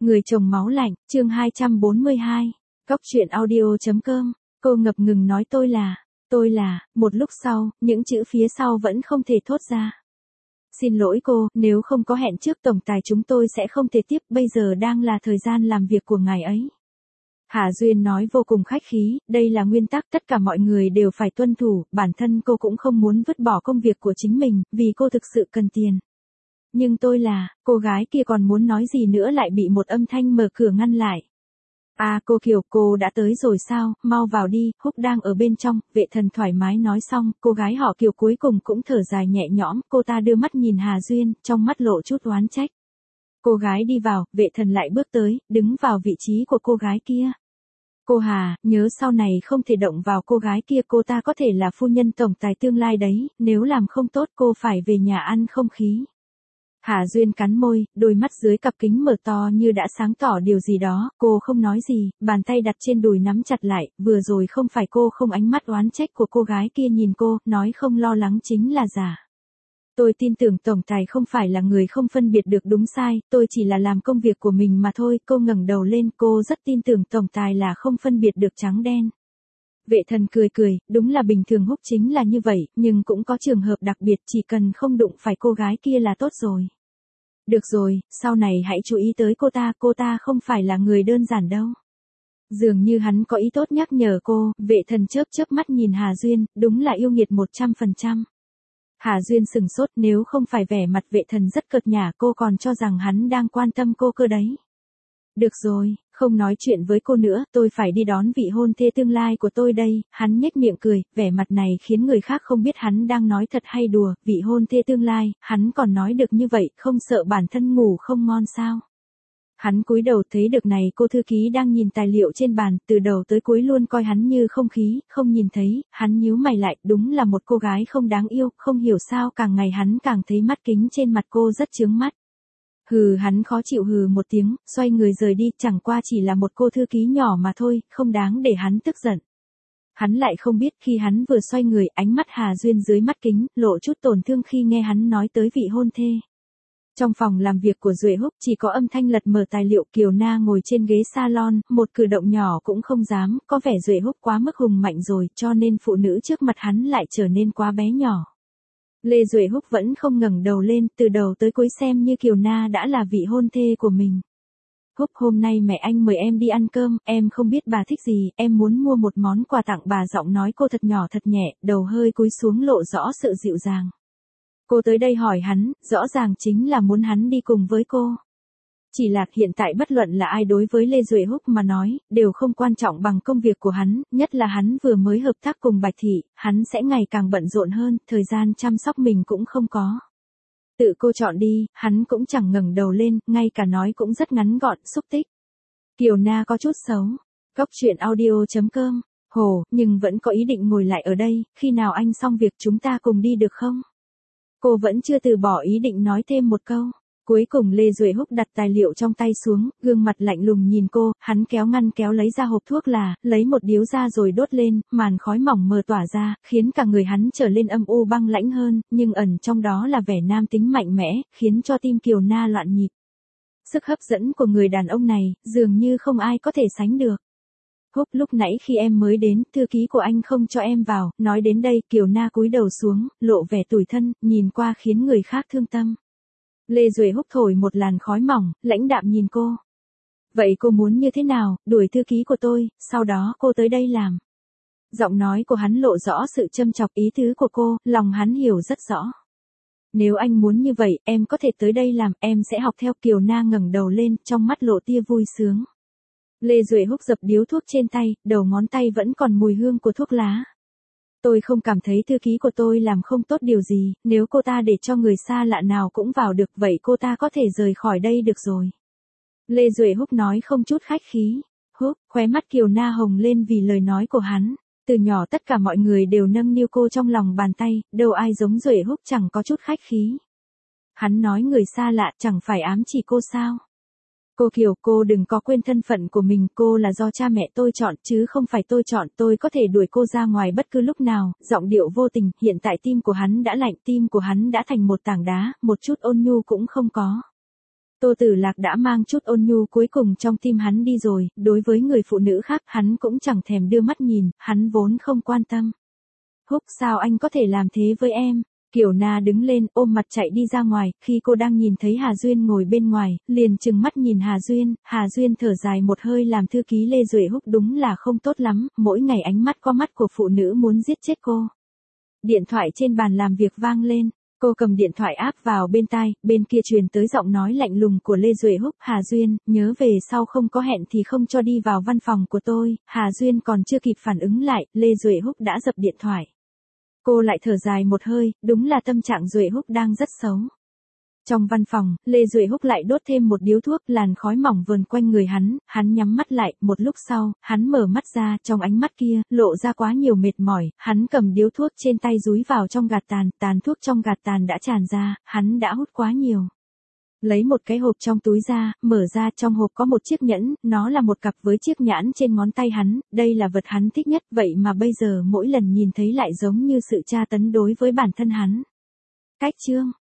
Người chồng máu lạnh, chương 242. Góc truyện audio.com. Cô ngập ngừng nói tôi là, một lúc sau, những chữ phía sau vẫn không thể thốt ra. Xin lỗi cô, nếu không có hẹn trước tổng tài chúng tôi sẽ không thể tiếp, bây giờ đang là thời gian làm việc của ngài ấy. Hà Duyên nói vô cùng khách khí, đây là nguyên tắc tất cả mọi người đều phải tuân thủ, bản thân cô cũng không muốn vứt bỏ công việc của chính mình, vì cô thực sự cần tiền. Nhưng cô gái kia còn muốn nói gì nữa lại bị một âm thanh mở cửa ngăn lại. À cô Kiều, cô đã tới rồi sao, mau vào đi, Húc đang ở bên trong, Vệ Thần thoải mái nói xong, cô gái họ Kiều cuối cùng cũng thở dài nhẹ nhõm, cô ta đưa mắt nhìn Hà Duyên, trong mắt lộ chút oán trách. Cô gái đi vào, Vệ Thần lại bước tới, đứng vào vị trí của cô gái kia. Cô Hà, nhớ sau này không thể động vào cô gái kia, cô ta có thể là phu nhân tổng tài tương lai đấy, nếu làm không tốt cô phải về nhà ăn không khí. Hà Duyên cắn môi, đôi mắt dưới cặp kính mở to như đã sáng tỏ điều gì đó, cô không nói gì, bàn tay đặt trên đùi nắm chặt lại, vừa rồi không phải cô không, ánh mắt oán trách của cô gái kia nhìn cô, nói không lo lắng chính là giả. Tôi tin tưởng tổng tài không phải là người không phân biệt được đúng sai, tôi chỉ là làm công việc của mình mà thôi, cô ngẩng đầu lên, cô rất tin tưởng tổng tài là không phân biệt được trắng đen. Vệ Thần cười, đúng là bình thường Húc chính là như vậy, nhưng cũng có trường hợp đặc biệt, chỉ cần không đụng phải cô gái kia là tốt rồi. Được rồi, sau này hãy chú ý tới cô ta không phải là người đơn giản đâu. Dường như hắn có ý tốt nhắc nhở cô, Vệ Thần chớp mắt nhìn Hà Duyên, đúng là yêu nghiệt 100%. Hà Duyên sừng sốt, nếu không phải vẻ mặt Vệ Thần rất cợt nhả, cô còn cho rằng hắn đang quan tâm cô cơ đấy. Được rồi, không nói chuyện với cô nữa, tôi phải đi đón vị hôn thê tương lai của tôi đây, hắn nhếch miệng cười, vẻ mặt này khiến người khác không biết hắn đang nói thật hay đùa, vị hôn thê tương lai, hắn còn nói được như vậy, không sợ bản thân ngủ không ngon sao. Hắn cúi đầu thấy được này cô thư ký đang nhìn tài liệu trên bàn, từ đầu tới cuối luôn coi hắn như không khí, không nhìn thấy, hắn nhíu mày lại, đúng là một cô gái không đáng yêu, không hiểu sao càng ngày hắn càng thấy mắt kính trên mặt cô rất chướng mắt. Hắn khó chịu một tiếng, xoay người rời đi, chẳng qua chỉ là một cô thư ký nhỏ mà thôi, không đáng để hắn tức giận. Hắn lại không biết khi hắn vừa xoay người, ánh mắt Hà Duyên dưới mắt kính, lộ chút tổn thương khi nghe hắn nói tới vị hôn thê. Trong phòng làm việc của Duệ Húc chỉ có âm thanh lật mở tài liệu, Kiều Na ngồi trên ghế salon, một cử động nhỏ cũng không dám, có vẻ Duệ Húc quá mức hùng mạnh rồi, cho nên phụ nữ trước mặt hắn lại trở nên quá bé nhỏ. Lê Duệ Húc vẫn không ngẩng đầu lên, từ đầu tới cuối xem như Kiều Na đã là vị hôn thê của mình. Húc, hôm nay mẹ anh mời em đi ăn cơm, em không biết bà thích gì, em muốn mua một món quà tặng bà, giọng nói cô thật nhỏ thật nhẹ, đầu hơi cúi xuống lộ rõ sự dịu dàng. Cô tới đây hỏi hắn, rõ ràng chính là muốn hắn đi cùng với cô. Chỉ là hiện tại bất luận là ai đối với Lê Duệ Húc mà nói, đều không quan trọng bằng công việc của hắn, nhất là hắn vừa mới hợp tác cùng Bạch Thị, hắn sẽ ngày càng bận rộn hơn, thời gian chăm sóc mình cũng không có. Tự cô chọn đi, hắn cũng chẳng ngẩng đầu lên, ngay cả nói cũng rất ngắn gọn, xúc tích. Kiều Na có chút xấu. Góc truyện audio.com. Nhưng vẫn có ý định ngồi lại ở đây, khi nào anh xong việc chúng ta cùng đi được không? Cô vẫn chưa từ bỏ ý định nói thêm một câu. Cuối cùng Lê Duệ Húc đặt tài liệu trong tay xuống, gương mặt lạnh lùng nhìn cô, hắn kéo lấy ra hộp thuốc là, lấy một điếu ra rồi đốt lên, màn khói mỏng mờ tỏa ra, khiến cả người hắn trở lên âm u băng lãnh hơn, nhưng ẩn trong đó là vẻ nam tính mạnh mẽ, khiến cho tim Kiều Na loạn nhịp. Sức hấp dẫn của người đàn ông này, dường như không ai có thể sánh được. Húc, lúc nãy khi em mới đến, thư ký của anh không cho em vào, nói đến đây, Kiều Na cúi đầu xuống, lộ vẻ tủi thân, nhìn qua khiến người khác thương tâm. Lê Duệ Húc thổi một làn khói mỏng, lãnh đạm nhìn cô. Vậy cô muốn như thế nào, đuổi thư ký của tôi, sau đó cô tới đây làm. Giọng nói của hắn lộ rõ sự châm chọc, ý tứ của cô, lòng hắn hiểu rất rõ. Nếu anh muốn như vậy, em có thể tới đây làm, em sẽ học theo. Kiều Na ngẩng đầu lên, trong mắt lộ tia vui sướng. Lê Duệ Húc dập điếu thuốc trên tay, đầu ngón tay vẫn còn mùi hương của thuốc lá. Tôi không cảm thấy thư ký của tôi làm không tốt điều gì, nếu cô ta để cho người xa lạ nào cũng vào được vậy cô ta có thể rời khỏi đây được rồi. Lê Duệ Húc nói không chút khách khí. Húc, khóe mắt Kiều Na hồng lên vì lời nói của hắn. Từ nhỏ tất cả mọi người đều nâng niu cô trong lòng bàn tay, đâu ai giống Duệ Húc chẳng có chút khách khí. Hắn nói người xa lạ chẳng phải ám chỉ cô sao? Cô Kiều, cô đừng có quên thân phận của mình, cô là do cha mẹ tôi chọn, chứ không phải tôi chọn, tôi có thể đuổi cô ra ngoài bất cứ lúc nào, giọng điệu vô tình, hiện tại tim của hắn đã lạnh, tim của hắn đã thành một tảng đá, một chút ôn nhu cũng không có. Tô Tử Lạc đã mang chút ôn nhu cuối cùng trong tim hắn đi rồi, đối với người phụ nữ khác hắn cũng chẳng thèm đưa mắt nhìn, hắn vốn không quan tâm. Húc, sao anh có thể làm thế với em? Kiều Na đứng lên ôm mặt chạy đi ra ngoài, khi cô đang nhìn thấy Hà Duyên ngồi bên ngoài, liền trừng mắt nhìn Hà Duyên thở dài một hơi, làm thư ký Lê Duệ Húc đúng là không tốt lắm, mỗi ngày ánh mắt có mắt của phụ nữ muốn giết chết cô. Điện thoại trên bàn làm việc vang lên, cô cầm điện thoại áp vào bên tai, bên kia truyền tới giọng nói lạnh lùng của Lê Duệ Húc, Hà Duyên, nhớ về sau không có hẹn thì không cho đi vào văn phòng của tôi. Hà Duyên còn chưa kịp phản ứng lại, Lê Duệ Húc đã dập điện thoại. Cô lại thở dài một hơi, đúng là tâm trạng Duệ Húc đang rất xấu. Trong văn phòng, Lê Duệ Húc lại đốt thêm một điếu thuốc, làn khói mỏng vờn quanh người hắn nhắm mắt lại, một lúc sau, hắn mở mắt ra, trong ánh mắt kia, lộ ra quá nhiều mệt mỏi, hắn cầm điếu thuốc trên tay dúi vào trong gạt tàn, tàn thuốc trong gạt tàn đã tràn ra, hắn đã hút quá nhiều. Lấy một cái hộp trong túi ra, mở ra, trong hộp có một chiếc nhẫn, nó là một cặp với chiếc nhãn trên ngón tay hắn, đây là vật hắn thích nhất, vậy mà bây giờ mỗi lần nhìn thấy lại giống như sự tra tấn đối với bản thân hắn. Cách chương